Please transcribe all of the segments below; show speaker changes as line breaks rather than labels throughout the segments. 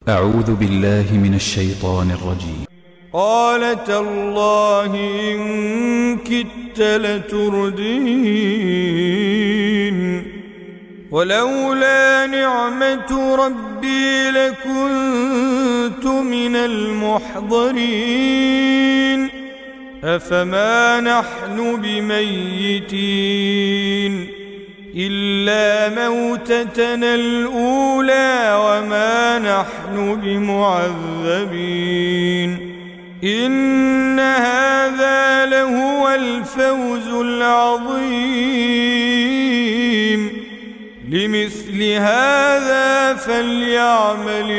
أعوذ بالله من الشيطان الرجيم.
قال تالله إن كدت لتردين ولولا نعمة ربي لكنت من المحضرين أفما نحن بميتين إلا موتتنا الأولى وما نحن بمعذبين إن هذا لهو الفوز العظيم لمثل هذا فليعمل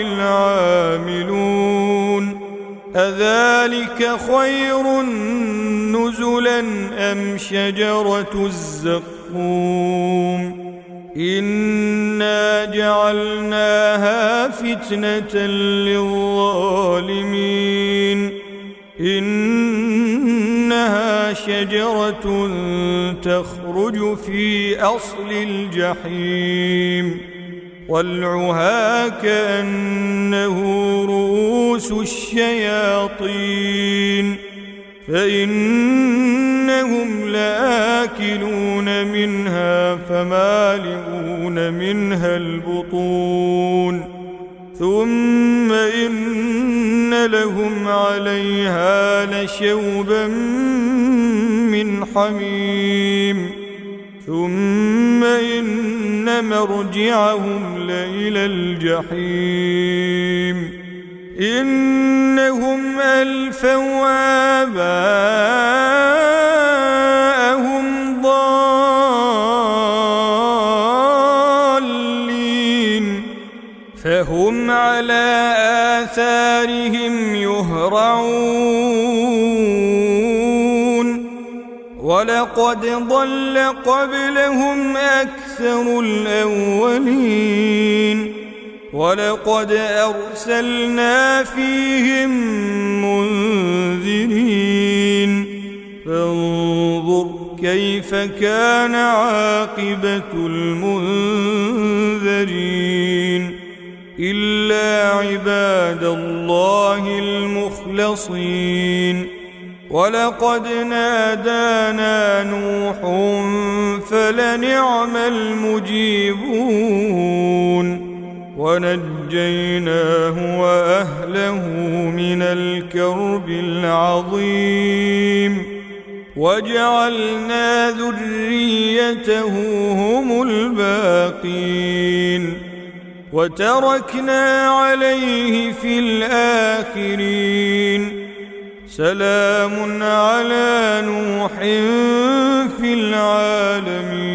العاملون أذلك خير نزلا أم شجرة الزقوم إنا جعلناها فتنة للظالمين إنها شجرة تخرج في أصل الجحيم طلعها كأنه رؤوس الشياطين فإنهم لآكلون منها فمالئون منها البطون ثم إن لهم عليها لشوبا من حميم ثم إن مرجعهم لإلى الجحيم إنهم ألفوا آباءهم ضالين فهم على آثارهم يهرعون ولقد ضل قبلهم أكثر الأولين ولقد أرسلنا فيهم منذرين فانظر كيف كان عاقبة المنذرين إلا عباد الله المخلصين ولقد نادانا نوح فلنعم المجيبون ونجيناه وأهله من الكرب العظيم وجعلنا ذريته هم الباقين وتركنا عليه في الآخرين سلام على نوح في العالمين